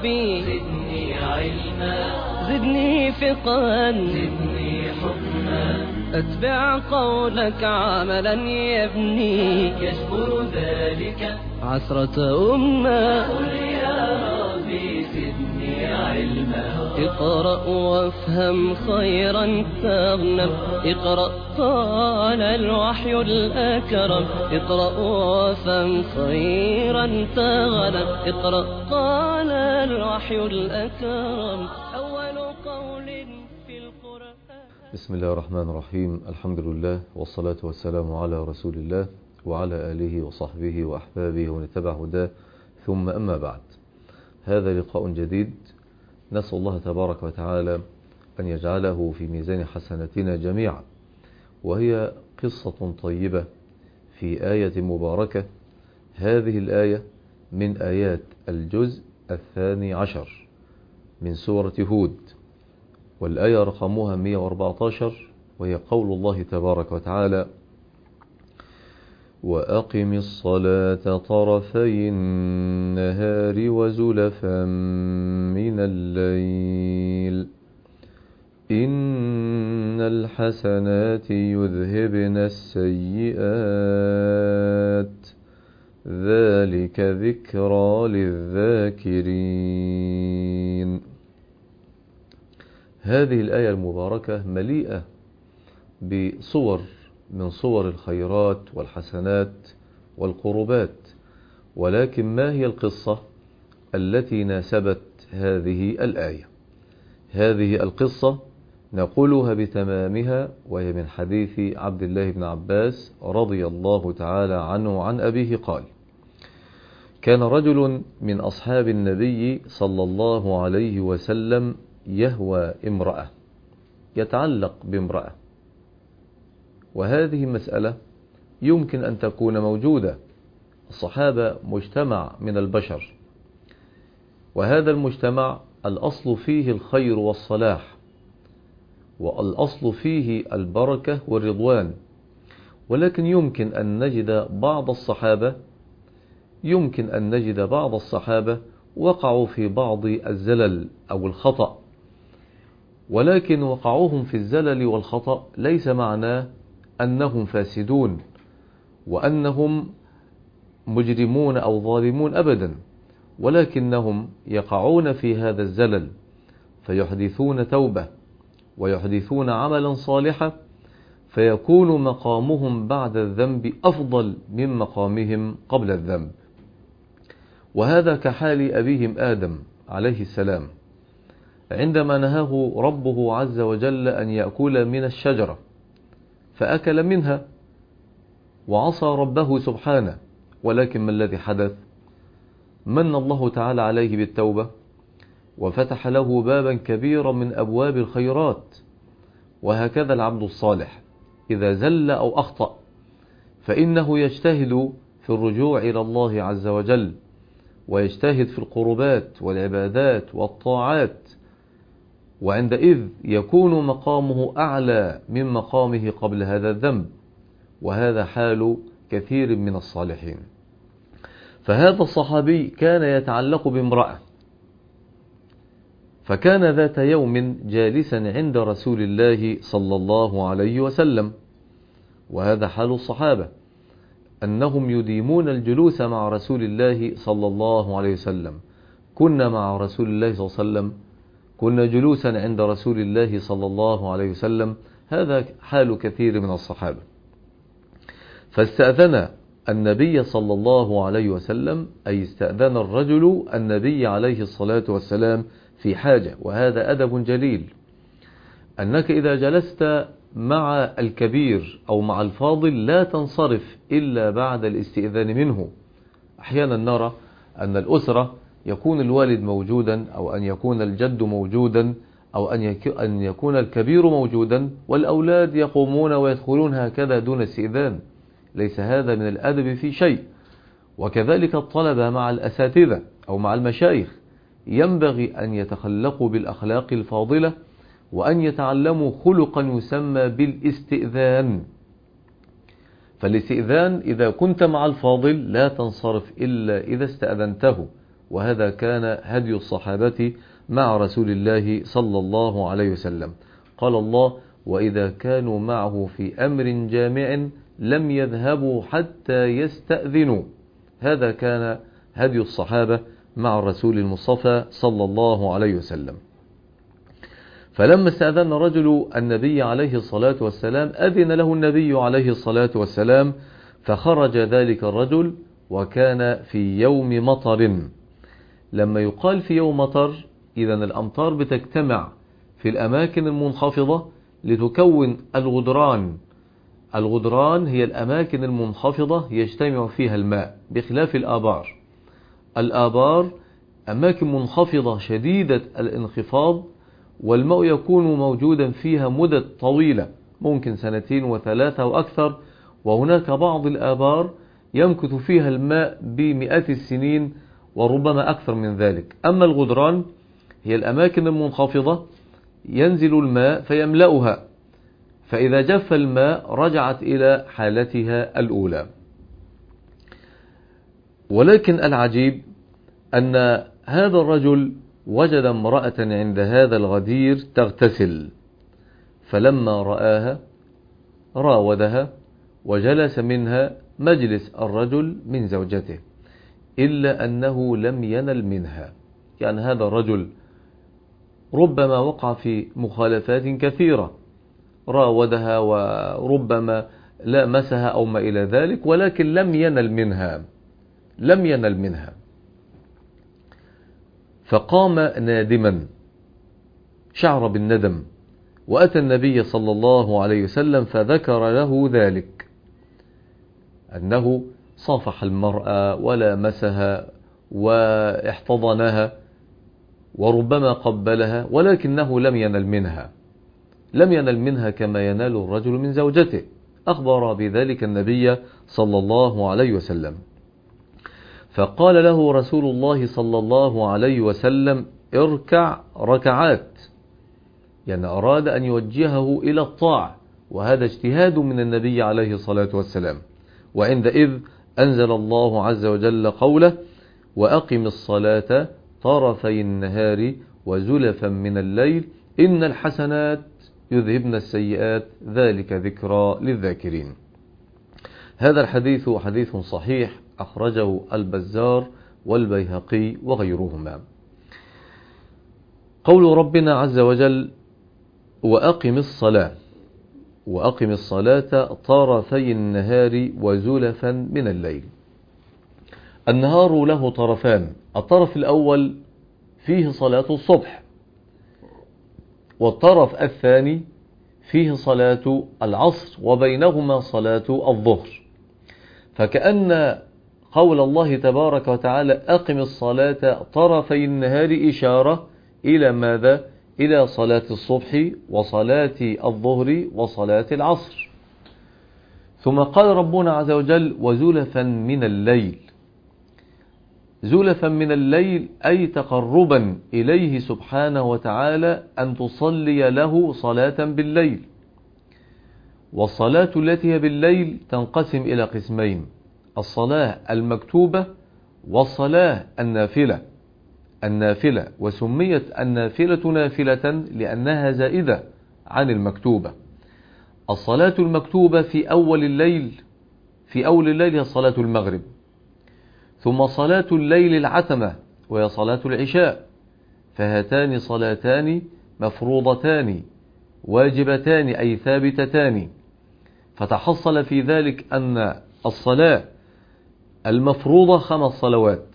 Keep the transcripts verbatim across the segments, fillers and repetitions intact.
ربي زدني علما زدني فقها زدني حكما أتبع قولك عملا يبني يجبر ذلك عسرة أمة. قل يا ربي زدني علما اقرأ وافهم خيرا تغنم. اقرأ قال الوحي الأكرم. اقرأ وافهم خيرا تغنم. اقرأ قال الوحي الأكرم أول قول في القرآن. بسم الله الرحمن الرحيم. الحمد لله والصلاة والسلام على رسول الله وعلى آله وصحبه وأحبابه ومن اتبع هداه، ثم أما بعد. هذا لقاء جديد نسأل الله تبارك وتعالى أن يجعله في ميزان حسناتنا جميعا، وهي قصة طيبة في آية مباركة. هذه الآية من آيات الجزء الثاني عشر من سورة هود، والآية رقمها مئة وأربعة عشر، وهي قول الله تبارك وتعالى: وأقم الصلاة طرفي النهار وزلفا من الليل إن الحسنات يذهبن السيئات ذلك ذكرى للذاكرين. هذه الآية المباركة مليئة بصور من صور الخيرات والحسنات والقربات، ولكن ما هي القصة التي ناسبت هذه الآية؟ هذه القصة نقولها بتمامها، وهي من حديث عبد الله بن عباس رضي الله تعالى عنه عن أبيه قال: كان رجل من أصحاب النبي صلى الله عليه وسلم يهوى امرأة، يتعلق بامرأة، وهذه مسألة يمكن أن تكون موجودة. الصحابة مجتمع من البشر، وهذا المجتمع الأصل فيه الخير والصلاح، والأصل فيه البركة والرضوان، ولكن يمكن أن نجد بعض الصحابة يمكن أن نجد بعض الصحابة وقعوا في بعض الزلل أو الخطأ، ولكن وقعوهم في الزلل والخطأ ليس معناه أنهم فاسدون وأنهم مجرمون أو ظالمون أبدا، ولكنهم يقعون في هذا الزلل فيحدثون توبة ويحدثون عملا صالحا، فيكون مقامهم بعد الذنب أفضل من مقامهم قبل الذنب. وهذا كحال أبيهم آدم عليه السلام عندما نهاه ربه عز وجل أن يأكل من الشجرة فأكل منها وعصى ربه سبحانه، ولكن ما الذي حدث؟ من الله تعالى عليه بالتوبة وفتح له بابا كبيرا من أبواب الخيرات. وهكذا العبد الصالح إذا زل أو أخطأ فإنه يجتهد في الرجوع إلى الله عز وجل، ويجتهد في القربات والعبادات والطاعات، وعندئذ يكون مقامه أعلى من مقامه قبل هذا الذنب، وهذا حال كثير من الصالحين. فهذا الصحابي كان يتعلق بامرأة، فكان ذات يوم جالسا عند رسول الله صلى الله عليه وسلم، وهذا حال الصحابة أنهم يديمون الجلوس مع رسول الله صلى الله عليه وسلم. كنا مع رسول الله صلى الله عليه وسلم، كنا جلوسا عند رسول الله صلى الله عليه وسلم. هذا حال كثير من الصحابة. فاستأذن النبي صلى الله عليه وسلم، أي استأذن الرجل النبي عليه الصلاة والسلام في حاجة، وهذا أدب جليل، أنك إذا جلست مع الكبير أو مع الفاضل لا تنصرف إلا بعد الاستئذان منه. أحيانا نرى أن الأسرة يكون الوالد موجودا، أو أن يكون الجد موجودا، أو أن يكون الكبير موجودا، والأولاد يقومون ويدخلون هكذا دون استئذان. ليس هذا من الأدب في شيء. وكذلك الطلبة مع الأساتذة أو مع المشايخ ينبغي أن يتخلقوا بالأخلاق الفاضلة، وأن يتعلموا خلقا يسمى بالاستئذان. فالاستئذان إذا كنت مع الفاضل لا تنصرف إلا إذا استأذنته، وهذا كان هدي الصحابة مع رسول الله صلى الله عليه وسلم. قال الله: وإذا كانوا معه في أمر جامع لم يذهبوا حتى يستأذنوا. هذا كان هدي الصحابة مع الرسول المصطفى صلى الله عليه وسلم. فلما استأذن رجل النبي عليه الصلاة والسلام أذن له النبي عليه الصلاة والسلام، فخرج ذلك الرجل وكان في يوم مطر. لما يقال في يوم مطر إذن الأمطار بتجتمع في الأماكن المنخفضة لتكون الغدران. الغدران هي الأماكن المنخفضة يجتمع فيها الماء، بخلاف الآبار. الآبار أماكن منخفضة شديدة الانخفاض، والماء يكون موجودا فيها مدة طويلة، ممكن سنتين وثلاثة وأكثر. وهناك بعض الآبار يمكث فيها الماء بمئات السنين وربما أكثر من ذلك. أما الغدران هي الأماكن المنخفضة ينزل الماء فيملأها، فإذا جف الماء رجعت إلى حالتها الأولى. ولكن العجيب أن هذا الرجل وجد امرأة عند هذا الغدير تغتسل، فلما رآها راودها وجلس منها مجلس الرجل من زوجته، إلا أنه لم ينل منها. يعني هذا الرجل ربما وقع في مخالفات كثيرة، راودها وربما لامسها أو ما إلى ذلك، ولكن لم ينل منها لم ينل منها فقام نادما، شعر بالندم، وأتى النبي صلى الله عليه وسلم فذكر له ذلك، أنه صافح المرأة ولامسها واحتضنها وربما قبلها، ولكنه لم ينل منها لم ينل منها كما ينال الرجل من زوجته. أخبر بذلك النبي صلى الله عليه وسلم، فقال له رسول الله صلى الله عليه وسلم: اركع ركعات. يعني أراد أن يوجهه إلى الطاعة، وهذا اجتهاد من النبي عليه الصلاة والسلام. وعندئذ أنزل الله عز وجل قوله: وأقم الصلاة طرفي النهار وزلفا من الليل إن الحسنات يذهبن السيئات ذلك ذكرى للذاكرين. هذا الحديث حديث صحيح أخرجه البزار والبيهقي وغيرهما. قول ربنا عز وجل: وأقم الصلاة وأقم الصلاة طرفي النهار وزلفا من الليل. النهار له طرفان، الطرف الأول فيه صلاة الصبح، والطرف الثاني فيه صلاة العصر، وبينهما صلاة الظهر. فكأن قول الله تبارك وتعالى: أقم الصلاة طرفي النهار إشارة إلى ماذا؟ إلى صلاة الصبح وصلاة الظهر وصلاة العصر. ثم قال ربنا عز وجل: وزلفا من الليل. زلفا من الليل أي تقربا إليه سبحانه وتعالى أن تصلي له صلاة بالليل. والصلاة التي هي بالليل تنقسم إلى قسمين: الصلاة المكتوبة والصلاة النافلة. النافلة وسميت النافلة نافلة لأنها زائدة عن المكتوبة. الصلاة المكتوبة في أول الليل في أول الليل هي صلاة المغرب، ثم صلاة الليل العتمة وهي صلاة العشاء. فهاتان صلاتان مفروضتان واجبتان أي ثابتتان. فتحصل في ذلك أن الصلاة المفروضة خمس صلوات: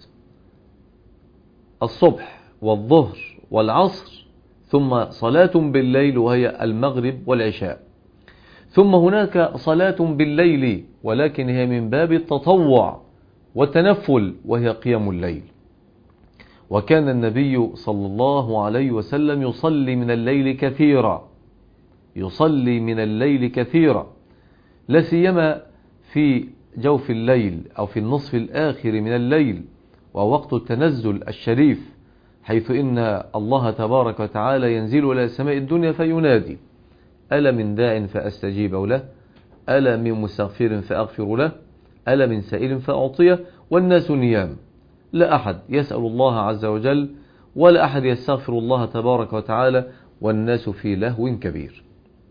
الصبح والظهر والعصر، ثم صلاة بالليل وهي المغرب والعشاء. ثم هناك صلاة بالليل ولكن هي من باب التطوع والتنفل وهي قيام الليل. وكان النبي صلى الله عليه وسلم يصلي من الليل كثيرا يصلي من الليل كثيرا لا سيما في جوف الليل أو في النصف الآخر من الليل ووقت التنزل الشريف، حيث إن الله تبارك وتعالى ينزل إلى سماء الدنيا فينادي: ألا من داع فأستجيب له، ألا من مستغفر فأغفر له، ألا من سائل فأعطيه، والناس نيام. لا أحد يسأل الله عز وجل ولا أحد يستغفر الله تبارك وتعالى، والناس في لهو كبير.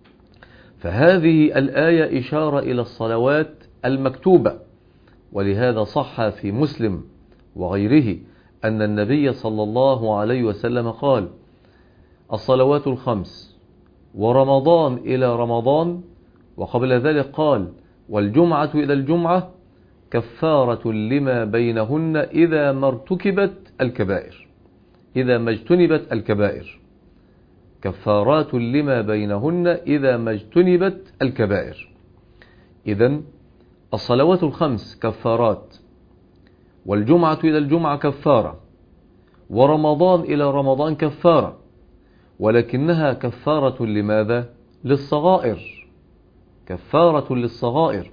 فهذه الآية إشارة إلى الصلوات المكتوبة، ولهذا صح في مسلم وغيره أن النبي صلى الله عليه وسلم قال: الصلوات الخمس ورمضان إلى رمضان، وقبل ذلك قال: والجمعة إلى الجمعة كفارة لما بينهن إذا ما ارتكبت الكبائر، إذا ما اجتنبت الكبائر، كفارات لما بينهن إذا ما اجتنبت الكبائر. إذن الصلوات الخمس كفارات، والجمعة إلى الجمعة كفارة، ورمضان إلى رمضان كفارة، ولكنها كفارة لماذا؟ للصغائر، كفارة للصغائر.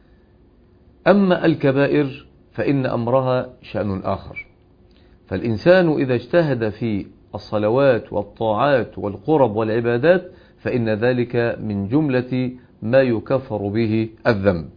أما الكبائر فإن أمرها شأن آخر. فالإنسان إذا اجتهد في الصلوات والطاعات والقرب والعبادات فإن ذلك من جملة ما يكفر به الذنب.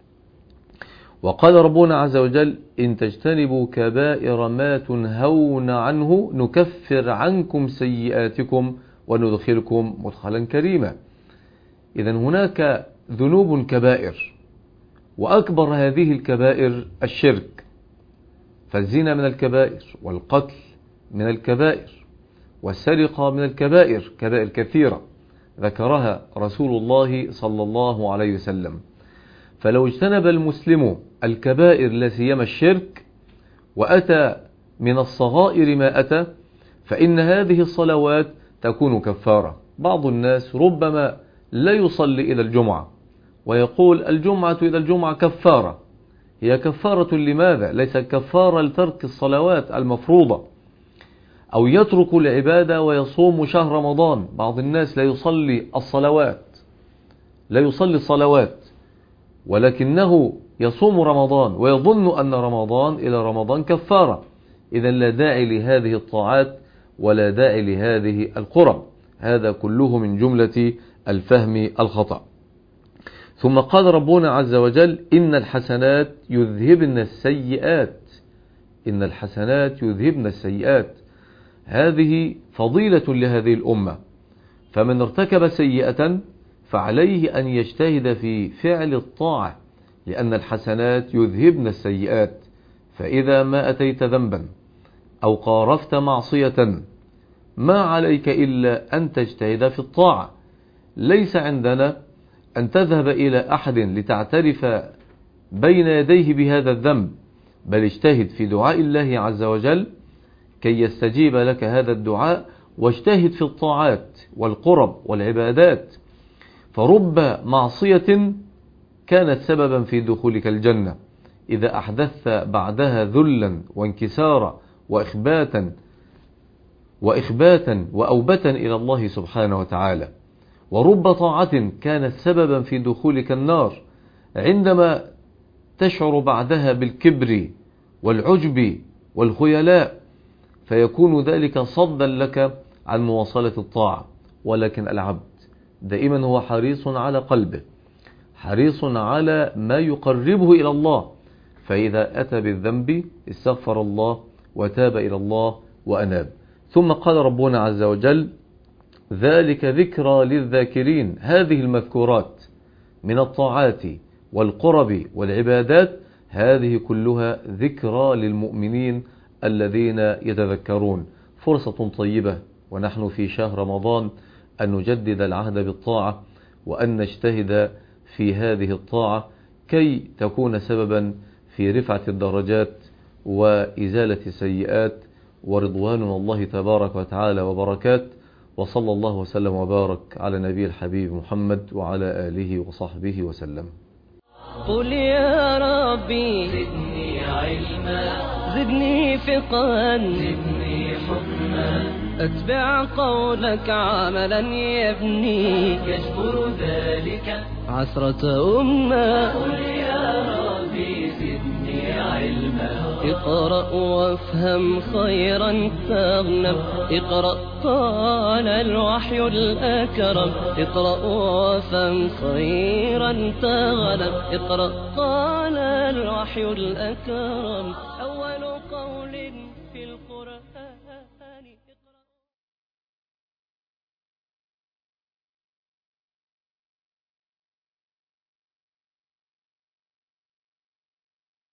وقال ربنا عز وجل: إن تجتنبوا كبائر ما تنهون عنه نكفر عنكم سيئاتكم وندخلكم مدخلا كريما. إذن هناك ذنوب كبائر، وأكبر هذه الكبائر الشرك، فالزنا من الكبائر، والقتل من الكبائر، والسرقة من الكبائر، كبائر كثيرة ذكرها رسول الله صلى الله عليه وسلم. فلو اجتنب المسلم الكبائر لا سيما الشرك وأتى من الصغائر ما أتى فإن هذه الصلوات تكون كفارة. بعض الناس ربما لا يصلي إلى الجمعة ويقول: الجمعة إلى الجمعة كفارة. هي كفارة لماذا؟ ليس كفارة لترك الصلوات المفروضة. أو يترك العبادة ويصوم شهر رمضان. بعض الناس لا يصلي الصلوات لا يصلي الصلوات ولكنه يصوم رمضان ويظن أن رمضان إلى رمضان كفارة. إذن لا داعي لهذه الطاعات ولا داعي لهذه القرب. هذا كله من جملة الفهم الخطأ. ثم قال ربنا عز وجل: إن الحسنات يذهبن السيئات. إن الحسنات يذهبن السيئات. هذه فضيلة لهذه الأمة، فمن ارتكب سيئة فعليه أن يجتهد في فعل الطاعة، لأن الحسنات يذهبن السيئات. فإذا ما أتيت ذنبا أو قارفت معصية ما عليك إلا أن تجتهد في الطاعة. ليس عندنا أن تذهب إلى أحد لتعترف بين يديه بهذا الذنب، بل اجتهد في دعاء الله عز وجل كي يستجيب لك هذا الدعاء، واجتهد في الطاعات والقرب والعبادات. فرب معصية كانت سببا في دخولك الجنة إذا أحدثت بعدها ذلا وانكسارا وإخباتا وإخباتا وأوبة إلى الله سبحانه وتعالى. ورب طاعة كانت سببا في دخولك النار عندما تشعر بعدها بالكبر والعجب والخيلاء، فيكون ذلك صدا لك عن مواصلة الطاعة. ولكن العبد دائما هو حريص على قلبه، حريص على ما يقربه إلى الله، فإذا أتى بالذنب استغفر الله وتاب إلى الله وأناب. ثم قال ربنا عز وجل: ذلك ذكرى للذاكرين. هذه المذكورات من الطاعات والقرب والعبادات هذه كلها ذكرى للمؤمنين الذين يتذكرون. فرصة طيبة ونحن في شهر رمضان أن نجدد العهد بالطاعة، وأن نجتهد في هذه الطاعة كي تكون سببا في رفعة الدرجات وإزالة السيئات ورضوان الله تبارك وتعالى وبركات. وصلى الله وسلم وبارك على نبي الحبيب محمد وعلى آله وصحبه وسلم. قل يا ربي زدني علما، زدني فقها، زدني حكما، أتبع قولك عملا يبني يجبر ذلك عثرة أمة. قل يا ربي زدني علما، اقرأ وافهم خيرا تغنم اقرأ قال الوحي الأكرم اقرأ وافهم خيرا تغنم اقرأ قال الوحي الأكرم أول قول